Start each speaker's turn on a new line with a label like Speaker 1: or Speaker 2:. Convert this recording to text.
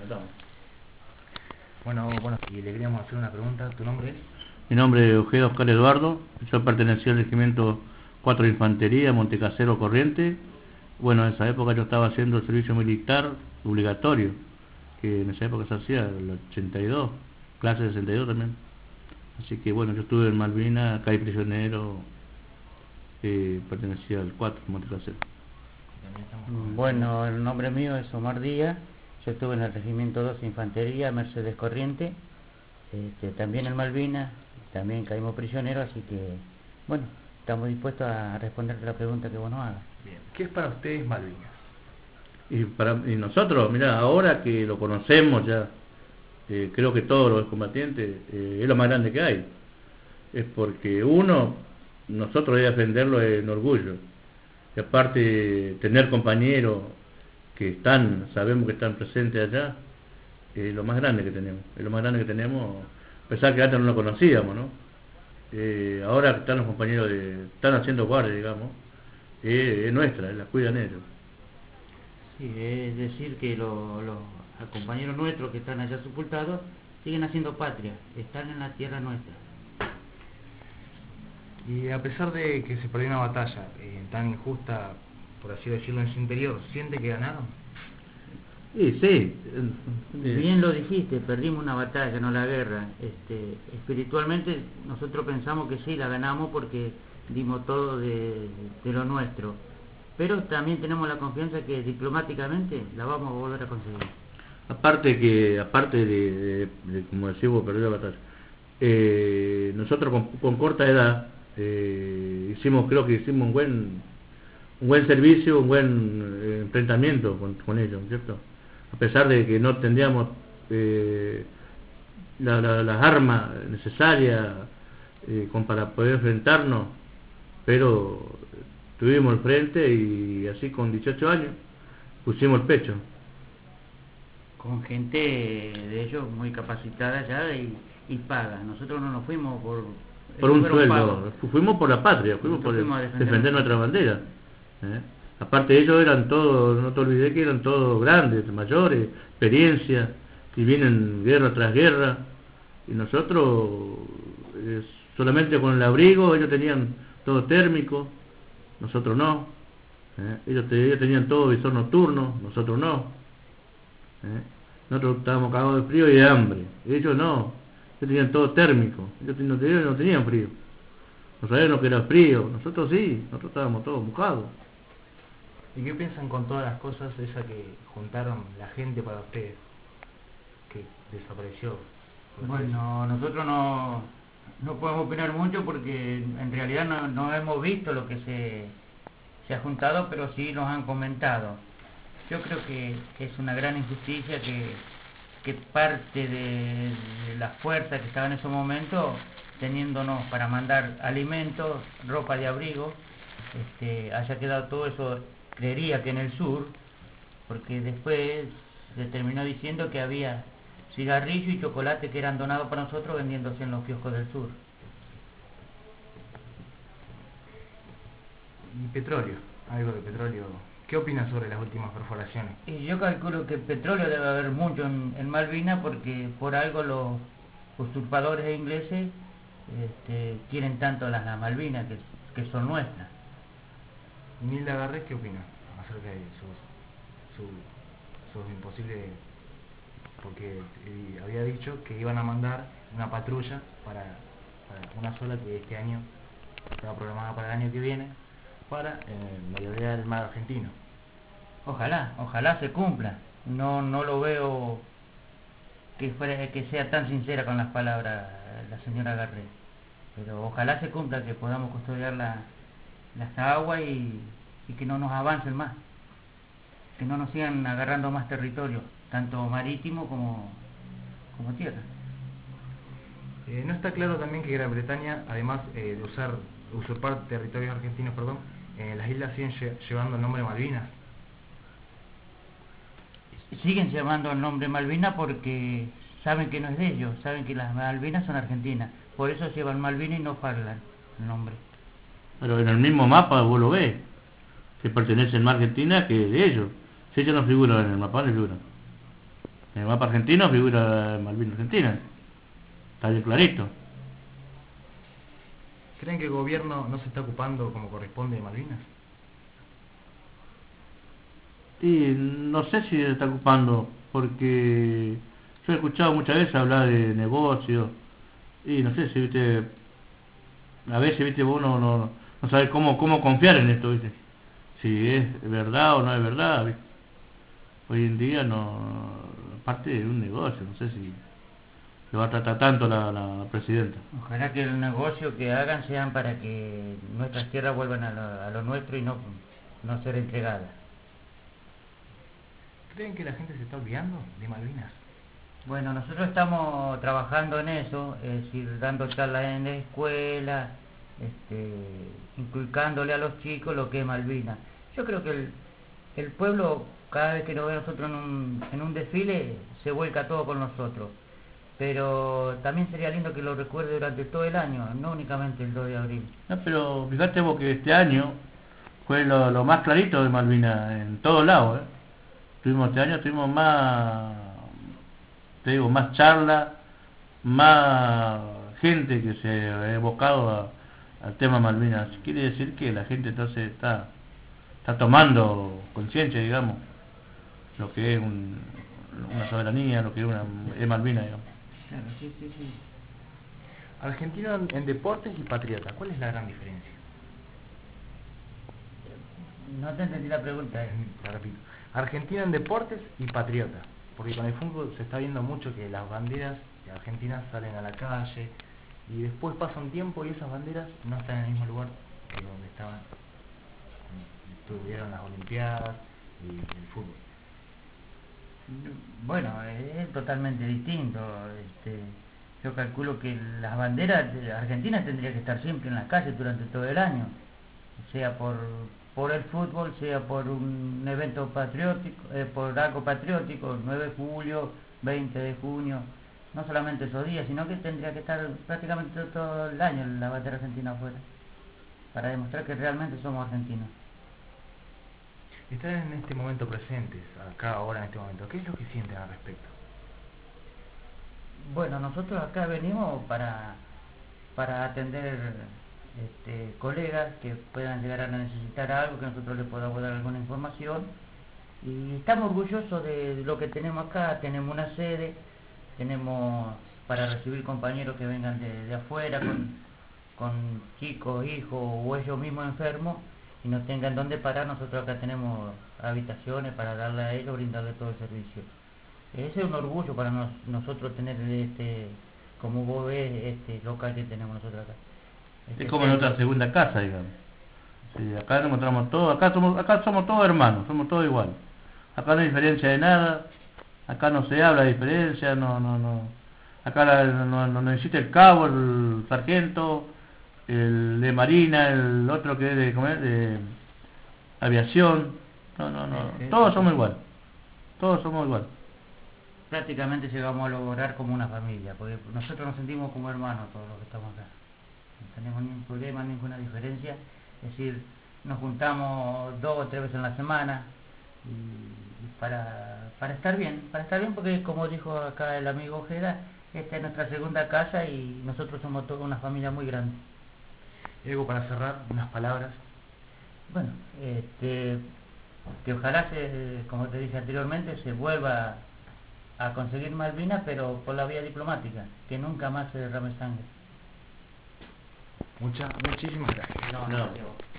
Speaker 1: presentamos. Bueno, y le queríamos hacer una pregunta. ¿Tu nombre es?
Speaker 2: Mi nombre es Eugenio Oscar Eduardo, yo pertenecía al regimiento 4 de Infantería, Montecasero Corriente. Bueno, en esa época yo estaba haciendo el servicio militar obligatorio, que en esa época se hacía el 82, clase 62 también. Así que bueno, yo estuve en Malvinas, caí prisionero, pertenecía al 4, Montecasero.
Speaker 3: Bueno, el nombre mío es Omar Díaz, yo estuve en el regimiento 2 de Infantería, Mercedes Corriente, también en Malvinas, también caímos prisioneros, así que, bueno, estamos dispuestos a responderte la pregunta que vos nos hagas.
Speaker 1: Bien. ¿Qué es para ustedes Malvinas?
Speaker 2: Y nosotros, mira, ahora que lo conocemos ya, creo que todos los combatientes, es lo más grande que hay. Es porque nosotros debemos defenderlo en orgullo. Y aparte, tener compañeros que sabemos que están presentes allá, es lo más grande que tenemos. Es lo más grande que tenemos, a pesar que antes no lo conocíamos, ¿no? Ahora que están los compañeros, están haciendo guardia, digamos, es nuestra, la cuidan ellos.
Speaker 3: Sí, es decir que los compañeros nuestros que están allá sepultados siguen haciendo patria, están en la tierra nuestra.
Speaker 1: Y a pesar de que se perdió una batalla tan injusta, por así decirlo, en su interior, ¿siente que ganaron?
Speaker 2: Sí.
Speaker 3: Bien lo dijiste, perdimos una batalla, no la guerra. Espiritualmente nosotros pensamos que sí, la ganamos porque dimos todo de lo nuestro. Pero también tenemos la confianza que diplomáticamente la vamos a volver a conseguir.
Speaker 2: Aparte de como decimos, perdió la batalla. Nosotros con corta edad creo que hicimos un buen servicio, un buen enfrentamiento con ellos, ¿cierto? A pesar de que no tendríamos las armas necesarias para poder enfrentarnos, pero tuvimos el frente y así con 18 años pusimos el pecho.
Speaker 3: Con gente de ellos muy capacitada ya y paga. Nosotros no nos fuimos
Speaker 2: por un sueldo, fuimos por la patria, fuimos por defender nuestra bandera. Aparte ellos eran todos, no te olvides que eran todos grandes, mayores, experiencia, y vienen guerra tras guerra, y nosotros solamente con el abrigo, ellos tenían todo térmico, nosotros no. Ellos tenían todo visor nocturno, nosotros no. Nosotros estábamos cagados de frío y de hambre, ellos no. Ellos tenían todo térmico, ellos no tenían frío. No sabían lo que era frío, nosotros sí, nosotros estábamos todos mojados.
Speaker 1: ¿Y qué piensan con todas las cosas esas que juntaron la gente para ustedes, que desapareció?
Speaker 3: Bueno, nosotros no podemos opinar mucho porque en realidad no hemos visto lo que se ha juntado, pero sí nos han comentado. Yo creo que es una gran injusticia que parte de la fuerza que estaba en ese momento, teniéndonos para mandar alimentos, ropa de abrigo, haya quedado todo eso, creería que en el sur, porque después se terminó diciendo que había cigarrillo y chocolate que eran donados para nosotros vendiéndose en los kioscos del sur.
Speaker 1: Y petróleo, algo de petróleo. ¿Qué opinas sobre las últimas perforaciones?
Speaker 3: Y yo calculo que petróleo debe haber mucho en Malvinas porque por algo los usurpadores ingleses quieren tanto las Malvinas que son nuestras.
Speaker 1: ¿Y Nilda Garré qué opina acerca de sus imposibles? Porque había dicho que iban a mandar una patrulla para una sola que este año estaba programada para el año que viene, para mayoría del mar argentino.
Speaker 3: Ojalá se cumpla. No lo veo que sea tan sincera con las palabras la señora Garré, pero ojalá se cumpla, que podamos custodiar las aguas y que no nos avancen más, que no nos sigan agarrando más territorio, tanto marítimo como tierra.
Speaker 1: No está claro también que Gran Bretaña, además de usurpar territorios argentinos, las islas siguen llevando el nombre Malvinas.
Speaker 3: Siguen llevando el nombre Malvinas porque saben que no es de ellos, saben que las Malvinas son argentinas, por eso llevan Malvinas y no Falkland el nombre.
Speaker 2: Pero en el mismo mapa vos lo ves, que pertenece más a Argentina que de ellos. Si ellos no figuran en el mapa, no figuran. En el mapa argentino figura Malvinas Argentina. Está bien clarito.
Speaker 1: ¿Creen que el gobierno no se está ocupando como corresponde de Malvinas?
Speaker 2: Y no sé si se está ocupando, porque yo he escuchado muchas veces hablar de negocios, y no sé si, viste, a veces, viste, uno no sabe cómo confiar en esto, viste, si es verdad o no es verdad, viste. Hoy en día no, parte de un negocio, no sé si lo va a tratar tanto la presidenta.
Speaker 3: Ojalá que el negocio que hagan sean para que nuestras tierras vuelvan a lo nuestro y no ser entregadas.
Speaker 1: ¿Creen que la gente se está olvidando de Malvinas?
Speaker 3: Bueno, nosotros estamos trabajando en eso, es decir, dando charlas en la escuela, inculcándole a los chicos lo que es Malvinas. Yo creo que el pueblo, cada vez que nos ve a nosotros en un desfile, se vuelca todo con nosotros. Pero también sería lindo que lo recuerde durante todo el año, no únicamente el 2 de abril.
Speaker 2: No, pero fíjate vos que este año fue lo más clarito de Malvinas en todos lados, ¿eh? Este año tuvimos más, te digo, más charla, más gente que se ha evocado al tema Malvinas. Quiere decir que la gente entonces está tomando conciencia, digamos, lo que es una soberanía, lo que es Malvinas, digamos.
Speaker 3: Claro, sí, sí, sí.
Speaker 1: Argentino en deportes y patriota, ¿cuál es la gran diferencia?
Speaker 3: No te entendí la pregunta.
Speaker 1: La repito. Argentino en deportes y patriota, porque con el fútbol se está viendo mucho que las banderas de Argentina salen a la calle y después pasa un tiempo y esas banderas no están en el mismo lugar que donde estaban cuando estuvieron las Olimpiadas y el fútbol.
Speaker 3: Bueno, es totalmente distinto. Yo calculo que las banderas de Argentina tendrían que estar siempre en las calles durante todo el año, sea por el fútbol, sea por un evento patriótico, por algo patriótico, 9 de julio, 20 de junio, no solamente esos días, sino que tendría que estar prácticamente todo el año la bandera argentina afuera, para demostrar que realmente somos argentinos.
Speaker 1: Están en este momento presentes, acá ahora en este momento, ¿qué es lo que sienten al respecto?
Speaker 3: Bueno, nosotros acá venimos para atender colegas que puedan llegar a necesitar algo, que nosotros les podamos dar alguna información, y estamos orgullosos de lo que tenemos acá. Tenemos una sede, tenemos para recibir compañeros que vengan de afuera con chicos, hijos o ellos mismos enfermos y no tengan dónde parar. Nosotros acá tenemos habitaciones para darle a ellos, brindarle todo el servicio. Ese es un orgullo para nosotros tener como vos ves, local que tenemos nosotros acá.
Speaker 2: Es como en otra segunda casa, digamos. Sí, acá nos encontramos todos, acá somos todos hermanos, somos todos iguales. Acá no hay diferencia de nada, acá no se habla de diferencia, acá no existe el cabo, el sargento, el de marina, el otro que es de aviación, todos somos iguales, todos somos iguales.
Speaker 3: Prácticamente llegamos a lograr como una familia, porque nosotros nos sentimos como hermanos todos los que estamos acá. No tenemos ningún problema, ninguna diferencia. Es decir, nos juntamos 2 o 3 veces en la semana y para estar bien, porque como dijo acá el amigo Ojeda, esta es nuestra segunda casa y nosotros somos toda una familia muy grande.
Speaker 1: ¿Y algo para cerrar? ¿Unas palabras?
Speaker 3: Bueno, que ojalá, como te dije anteriormente, se vuelva a conseguir Malvinas, pero por la vía diplomática, que nunca más se derrame sangre.
Speaker 1: Muchísimas gracias.
Speaker 2: No.